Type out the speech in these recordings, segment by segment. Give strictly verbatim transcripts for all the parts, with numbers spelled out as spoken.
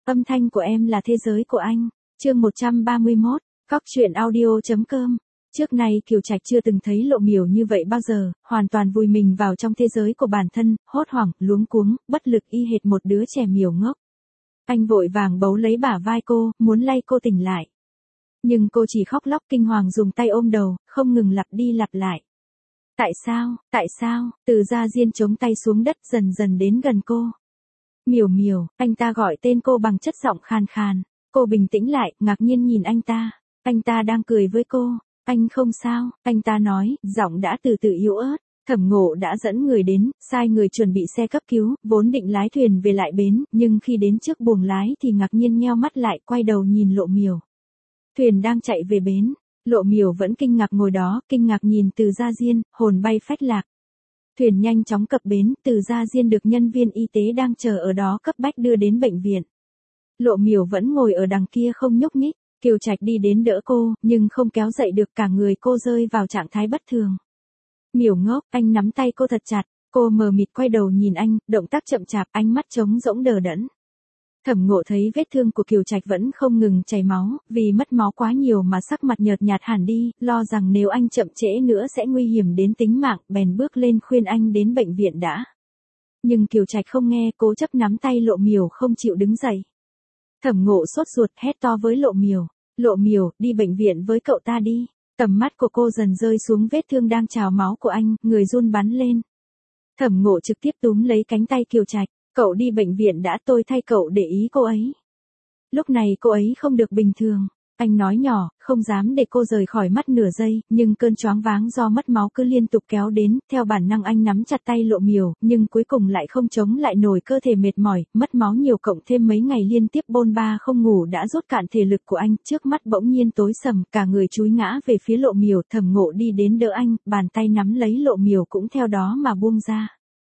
Âm thanh của em là thế giới của anh. Chương một trăm ba mươi mốt, Cóc truyện audio chấm com. Trước nay Kiều Trạch chưa từng thấy Lộ Miểu như vậy bao giờ, hoàn toàn vùi mình vào trong thế giới của bản thân, hốt hoảng, luống cuống, bất lực y hệt một đứa trẻ miểu ngốc. Anh vội vàng bấu lấy bả vai cô, muốn lay cô tỉnh lại. Nhưng cô chỉ khóc lóc kinh hoàng dùng tay ôm đầu, không ngừng lặp đi lặp lại. Tại sao, tại sao, Từ Gia Diên chống tay xuống đất dần dần đến gần cô. Miểu Miểu, anh ta gọi tên cô bằng chất giọng khàn khàn. Cô bình tĩnh lại, ngạc nhiên nhìn anh ta. Anh ta đang cười với cô. Anh không sao, anh ta nói, giọng đã từ từ yếu ớt. Thẩm Ngộ đã dẫn người đến, sai người chuẩn bị xe cấp cứu, vốn định lái thuyền về lại bến, nhưng khi đến trước buồng lái thì ngạc nhiên nheo mắt lại, quay đầu nhìn Lộ Miểu. Thuyền đang chạy về bến, Lộ Miểu vẫn kinh ngạc ngồi đó, kinh ngạc nhìn Từ Gia Diên, hồn bay phách lạc. Thuyền nhanh chóng cập bến, Từ Gia Diên được nhân viên y tế đang chờ ở đó cấp bách đưa đến bệnh viện. Lộ Miểu vẫn ngồi ở đằng kia không nhúc nhích, Kiều Trạch đi đến đỡ cô, nhưng không kéo dậy được, cả người cô rơi vào trạng thái bất thường. Miểu ngốc, anh nắm tay cô thật chặt, cô mờ mịt quay đầu nhìn anh, động tác chậm chạp, ánh mắt trống rỗng đờ đẫn. Thẩm Ngộ thấy vết thương của Kiều Trạch vẫn không ngừng chảy máu, vì mất máu quá nhiều mà sắc mặt nhợt nhạt hẳn đi, lo rằng nếu anh chậm trễ nữa sẽ nguy hiểm đến tính mạng, bèn bước lên khuyên anh đến bệnh viện đã. Nhưng Kiều Trạch không nghe, cố chấp nắm tay Lộ Miểu không chịu đứng dậy. Thẩm Ngộ sốt ruột hét to với Lộ Miểu, Lộ Miểu, đi bệnh viện với cậu ta đi. Tầm mắt của cô dần rơi xuống vết thương đang trào máu của anh, người run bắn lên. Thẩm Ngộ trực tiếp túm lấy cánh tay Kiều Trạch, cậu đi bệnh viện đã, tôi thay cậu để ý cô ấy. Lúc này cô ấy không được bình thường, anh nói nhỏ, không dám để cô rời khỏi mắt nửa giây, nhưng cơn choáng váng do mất máu cứ liên tục kéo đến, theo bản năng anh nắm chặt tay Lộ Miểu, nhưng cuối cùng lại không chống lại nổi, cơ thể mệt mỏi, mất máu nhiều cộng thêm mấy ngày liên tiếp bôn ba không ngủ đã rút cạn thể lực của anh, trước mắt bỗng nhiên tối sầm, cả người chúi ngã về phía Lộ Miểu. Thẩm Ngộ đi đến đỡ anh, bàn tay nắm lấy Lộ Miểu cũng theo đó mà buông ra.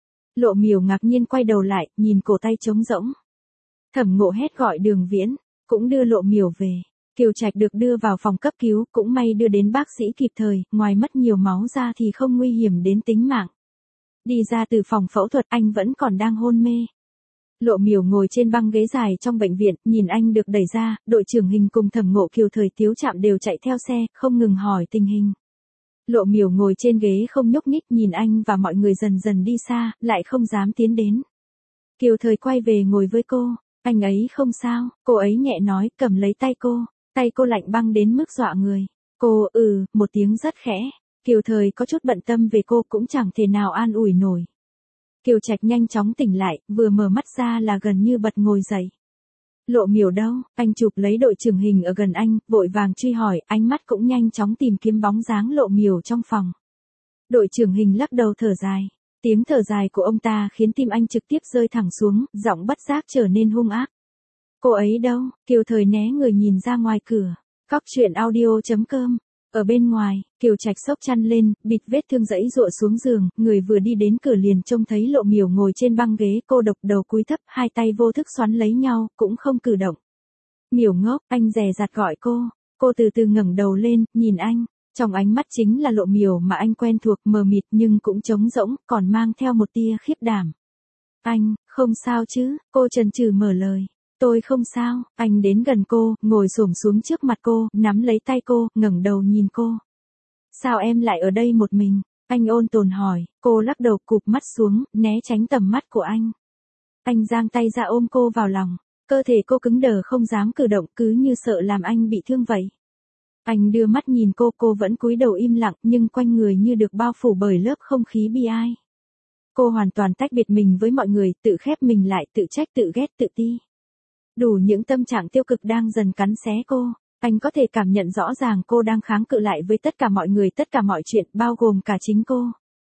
Lộ Miểu ngạc nhiên quay đầu lại, nhìn cổ tay trống rỗng. Thẩm Ngộ hét gọi Đường Viễn, cũng đưa Lộ Miểu về. Kiều Trạch được đưa vào phòng cấp cứu, cũng may đưa đến bác sĩ kịp thời, ngoài mất nhiều máu ra thì không nguy hiểm đến tính mạng. Đi ra từ phòng phẫu thuật, anh vẫn còn đang hôn mê. Lộ Miểu ngồi trên băng ghế dài trong bệnh viện, nhìn anh được đẩy ra, đội trưởng Hình cùng Thẩm Ngộ Kiều Thời Tiếu Trạm đều chạy theo xe, không ngừng hỏi tình hình. Lộ Miểu ngồi trên ghế không nhúc nhích, nhìn anh và mọi người dần dần đi xa, lại không dám tiến đến. Kiều Thời quay về ngồi với cô, anh ấy không sao, cô ấy nhẹ nói, cầm lấy tay cô. Tay cô lạnh băng đến mức dọa người. Cô, ừ, một tiếng rất khẽ. Kiều Thời có chút bận tâm về cô, cũng chẳng thể nào an ủi nổi. Kiều Trạch nhanh chóng tỉnh lại, vừa mở mắt ra là gần như bật ngồi dậy. Lộ Miểu đâu? Anh chụp lấy đội trưởng Hình ở gần anh, vội vàng truy hỏi, ánh mắt cũng nhanh chóng tìm kiếm bóng dáng Lộ Miểu trong phòng. Đội trưởng Hình lắc đầu thở dài. Tiếng thở dài của ông ta khiến tim anh trực tiếp rơi thẳng xuống, giọng bất giác trở nên hung ác. Cô ấy đâu? Kiều Thời né người nhìn ra ngoài cửa. Cóc truyện audio chấm com. Ở bên ngoài, Kiều Trạch xốc chăn lên, bịt vết thương giãy giụa xuống giường, người vừa đi đến cửa liền trông thấy Lộ Miểu ngồi trên băng ghế, cô độc đầu cúi thấp, hai tay vô thức xoắn lấy nhau, cũng không cử động. Miểu ngốc, anh dè dặt gọi cô. Cô từ từ ngẩng đầu lên, nhìn anh. Trong ánh mắt chính là Lộ Miểu mà anh quen thuộc, mờ mịt nhưng cũng trống rỗng, còn mang theo một tia khiếp đảm. Anh, không sao chứ? Cô chần chừ mở lời. Tôi không sao. Anh đến gần cô, ngồi xổm xuống trước mặt cô, nắm lấy tay cô, ngẩng đầu nhìn cô. Sao em lại ở đây một mình? Anh ôn tồn hỏi. Cô lắc đầu, cụp mắt xuống, né tránh tầm mắt của anh. Anh giang tay ra ôm cô vào lòng. Cơ thể cô cứng đờ không dám cử động, cứ như sợ làm anh bị thương vậy. Anh đưa mắt nhìn cô, cô vẫn cúi đầu im lặng, nhưng quanh người như được bao phủ bởi lớp không khí bi ai. Cô hoàn toàn tách biệt mình với mọi người, tự khép mình lại, tự trách, tự ghét, tự ti. Đủ những tâm trạng tiêu cực đang dần cắn xé cô. Anh có thể cảm nhận rõ ràng cô đang kháng cự lại với tất cả mọi người, tất cả mọi chuyện, bao gồm cả chính cô.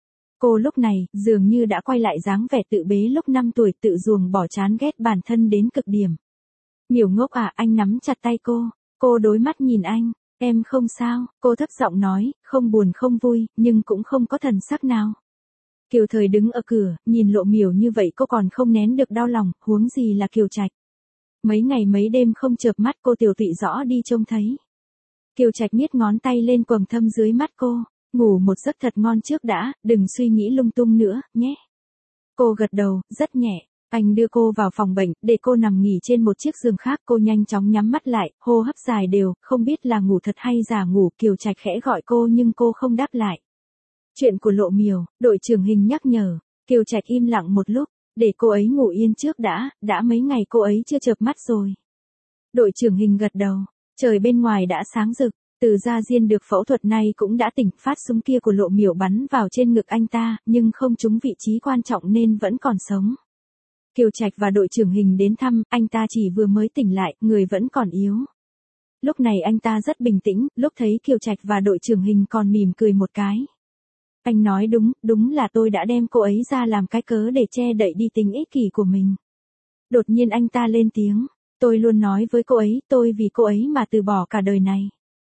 Cô lúc này, dường như đã quay lại dáng vẻ tự bế lúc năm tuổi, tự ruồng bỏ chán ghét bản thân đến cực điểm. Miểu ngốc à, anh nắm chặt tay cô. Cô đối mắt nhìn anh. Em không sao, cô thấp giọng nói, không buồn không vui, nhưng cũng không có thần sắc nào. Kiều Thời đứng ở cửa, nhìn Lộ Miểu như vậy cô còn không nén được đau lòng, huống gì là Kiều Trạch. Mấy ngày mấy đêm không chợp mắt cô tiểu tụy rõ đi trông thấy. Kiều Trạch miết ngón tay lên quầng thâm dưới mắt cô, ngủ một giấc thật ngon trước đã, đừng suy nghĩ lung tung nữa, nhé. Cô gật đầu, rất nhẹ. Anh đưa cô vào phòng bệnh, để cô nằm nghỉ trên một chiếc giường khác, cô nhanh chóng nhắm mắt lại, hô hấp dài đều, không biết là ngủ thật hay giả ngủ, Kiều Trạch khẽ gọi cô nhưng cô không đáp lại. Chuyện của Lộ Miểu, đội trưởng Hình nhắc nhở, Kiều Trạch im lặng một lúc, để cô ấy ngủ yên trước đã, đã mấy ngày cô ấy chưa chợp mắt rồi. Đội trưởng Hình gật đầu, trời bên ngoài đã sáng rực, Từ Gia Diên được phẫu thuật nay cũng đã tỉnh, phát súng kia của Lộ Miểu bắn vào trên ngực anh ta, nhưng không trúng vị trí quan trọng nên vẫn còn sống. Kiều Trạch và đội trưởng Hình đến thăm, anh ta chỉ vừa mới tỉnh lại, người vẫn còn yếu. Lúc này anh ta rất bình tĩnh, lúc thấy Kiều Trạch và đội trưởng Hình còn mỉm cười một cái. Anh nói đúng, đúng là tôi đã đem cô ấy ra làm cái cớ để che đậy đi tính ích kỷ của mình. Đột nhiên anh ta lên tiếng, tôi luôn nói với cô ấy, tôi vì cô ấy mà từ bỏ cả đời này.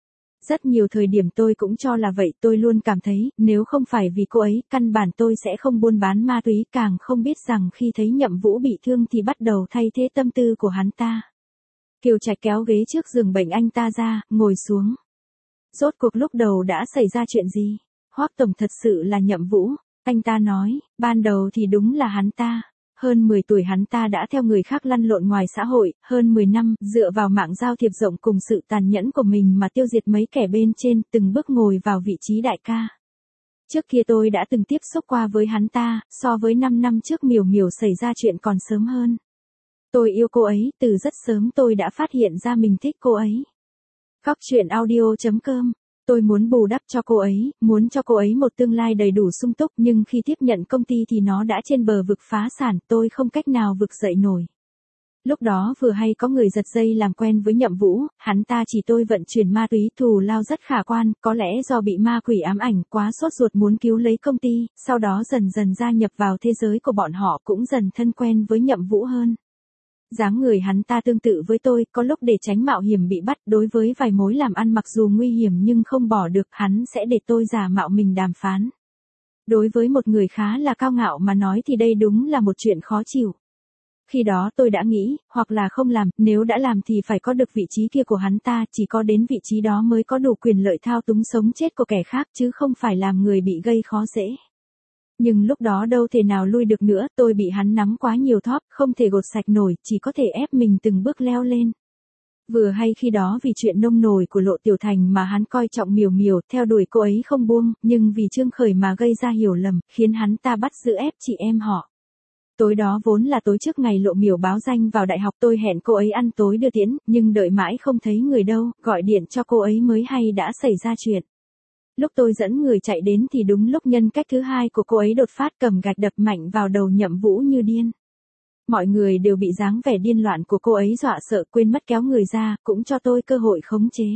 Rất nhiều thời điểm tôi cũng cho là vậy, tôi luôn cảm thấy, nếu không phải vì cô ấy, căn bản tôi sẽ không buôn bán ma túy, càng không biết rằng khi thấy Nhậm Vũ bị thương thì bắt đầu thay thế tâm tư của hắn ta. Kiều Trạch kéo ghế trước giường bệnh anh ta ra, ngồi xuống. Rốt cuộc lúc đầu đã xảy ra chuyện gì? Hoắc tổng thật sự là Nhậm Vũ, anh ta nói, ban đầu thì đúng là hắn ta. Hơn mười tuổi hắn ta đã theo người khác lăn lộn ngoài xã hội, hơn mười năm, dựa vào mạng giao thiệp rộng cùng sự tàn nhẫn của mình mà tiêu diệt mấy kẻ bên trên, từng bước ngồi vào vị trí đại ca. Trước kia tôi đã từng tiếp xúc qua với hắn ta, so với năm năm trước Miểu Miểu xảy ra chuyện còn sớm hơn. Tôi yêu cô ấy, từ rất sớm tôi đã phát hiện ra mình thích cô ấy. Góc truyện audio chấm com. Tôi muốn bù đắp cho cô ấy, muốn cho cô ấy một tương lai đầy đủ sung túc, nhưng khi tiếp nhận công ty thì nó đã trên bờ vực phá sản, tôi không cách nào vực dậy nổi. Lúc đó vừa hay có người giật dây làm quen với Nhậm Vũ, hắn ta chỉ tôi vận chuyển ma túy, thù lao rất khả quan, có lẽ do bị ma quỷ ám ảnh quá sốt ruột muốn cứu lấy công ty, sau đó dần dần gia nhập vào thế giới của bọn họ, cũng dần thân quen với Nhậm Vũ hơn. Dáng người hắn ta tương tự với tôi, có lúc để tránh mạo hiểm bị bắt, đối với vài mối làm ăn mặc dù nguy hiểm nhưng không bỏ được, hắn sẽ để tôi giả mạo mình đàm phán. Đối với một người khá là cao ngạo mà nói thì đây đúng là một chuyện khó chịu. Khi đó tôi đã nghĩ, hoặc là không làm, nếu đã làm thì phải có được vị trí kia của hắn ta, chỉ có đến vị trí đó mới có đủ quyền lợi thao túng sống chết của kẻ khác chứ không phải làm người bị gây khó dễ. Nhưng lúc đó đâu thể nào lui được nữa, tôi bị hắn nắm quá nhiều thóp, không thể gột sạch nổi, chỉ có thể ép mình từng bước leo lên. Vừa hay khi đó vì chuyện nông nổi của Lộ Tiểu Thành mà hắn coi trọng Miểu Miểu, theo đuổi cô ấy không buông, nhưng vì Trương Khởi mà gây ra hiểu lầm, khiến hắn ta bắt giữ ép chị em họ. Tối đó vốn là tối trước ngày Lộ Miểu báo danh vào đại học, tôi hẹn cô ấy ăn tối đưa tiễn, nhưng đợi mãi không thấy người đâu, gọi điện cho cô ấy mới hay đã xảy ra chuyện. Lúc tôi dẫn người chạy đến thì đúng lúc nhân cách thứ hai của cô ấy đột phát, cầm gạch đập mạnh vào đầu Nhậm Vũ như điên. Mọi người đều bị dáng vẻ điên loạn của cô ấy dọa sợ, quên mất kéo người ra, cũng cho tôi cơ hội khống chế.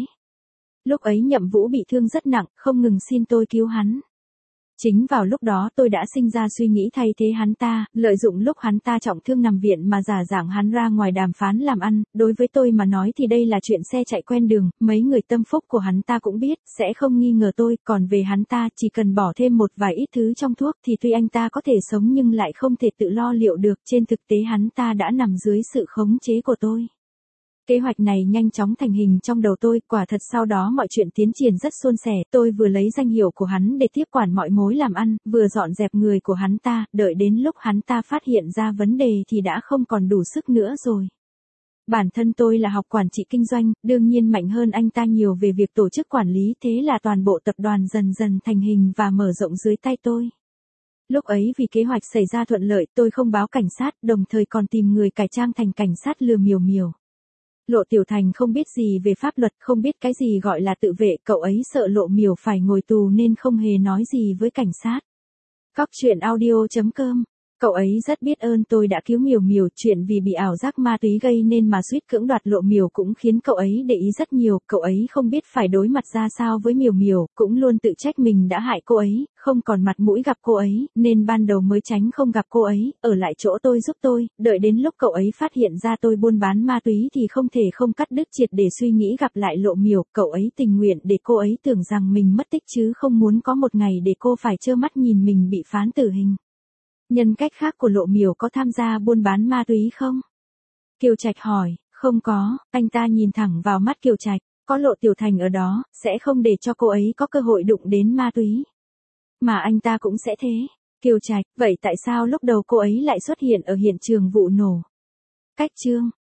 Lúc ấy Nhậm Vũ bị thương rất nặng, không ngừng xin tôi cứu hắn. Chính vào lúc đó tôi đã sinh ra suy nghĩ thay thế hắn ta, lợi dụng lúc hắn ta trọng thương nằm viện mà giả dạng hắn ra ngoài đàm phán làm ăn, đối với tôi mà nói thì đây là chuyện xe chạy quen đường, mấy người tâm phúc của hắn ta cũng biết, sẽ không nghi ngờ tôi, còn về hắn ta chỉ cần bỏ thêm một vài ít thứ trong thuốc thì tuy anh ta có thể sống nhưng lại không thể tự lo liệu được, trên thực tế hắn ta đã nằm dưới sự khống chế của tôi. Kế hoạch này nhanh chóng thành hình trong đầu tôi, quả thật sau đó mọi chuyện tiến triển rất suôn sẻ, tôi vừa lấy danh hiệu của hắn để tiếp quản mọi mối làm ăn, vừa dọn dẹp người của hắn ta, đợi đến lúc hắn ta phát hiện ra vấn đề thì đã không còn đủ sức nữa rồi. Bản thân tôi là học quản trị kinh doanh, đương nhiên mạnh hơn anh ta nhiều về việc tổ chức quản lý, thế là toàn bộ tập đoàn dần dần thành hình và mở rộng dưới tay tôi. Lúc ấy vì kế hoạch xảy ra thuận lợi, tôi không báo cảnh sát, đồng thời còn tìm người cải trang thành cảnh sát lừa Miểu Miểu. Lộ Tiểu Thành không biết gì về pháp luật, không biết cái gì gọi là tự vệ, cậu ấy sợ Lộ Miểu phải ngồi tù nên không hề nói gì với cảnh sát. Góc truyện audio chấm com. Cậu ấy rất biết ơn tôi đã cứu Miểu Miểu, chuyện vì bị ảo giác ma túy gây nên mà suýt cưỡng đoạt Lộ Miểu cũng khiến cậu ấy để ý rất nhiều, cậu ấy không biết phải đối mặt ra sao với Miểu Miểu, cũng luôn tự trách mình đã hại cô ấy, không còn mặt mũi gặp cô ấy, nên ban đầu mới tránh không gặp cô ấy, ở lại chỗ tôi giúp tôi, đợi đến lúc cậu ấy phát hiện ra tôi buôn bán ma túy thì không thể không cắt đứt triệt để suy nghĩ gặp lại Lộ Miểu, cậu ấy tình nguyện để cô ấy tưởng rằng mình mất tích chứ không muốn có một ngày để cô phải trơ mắt nhìn mình bị phán tử hình. Nhân cách khác của Lộ Miểu có tham gia buôn bán ma túy không? Kiều Trạch hỏi, không có, anh ta nhìn thẳng vào mắt Kiều Trạch, có Lộ Tiểu Thành ở đó, sẽ không để cho cô ấy có cơ hội đụng đến ma túy. Mà anh ta cũng sẽ thế. Kiều Trạch, vậy tại sao lúc đầu cô ấy lại xuất hiện ở hiện trường vụ nổ? Cách chương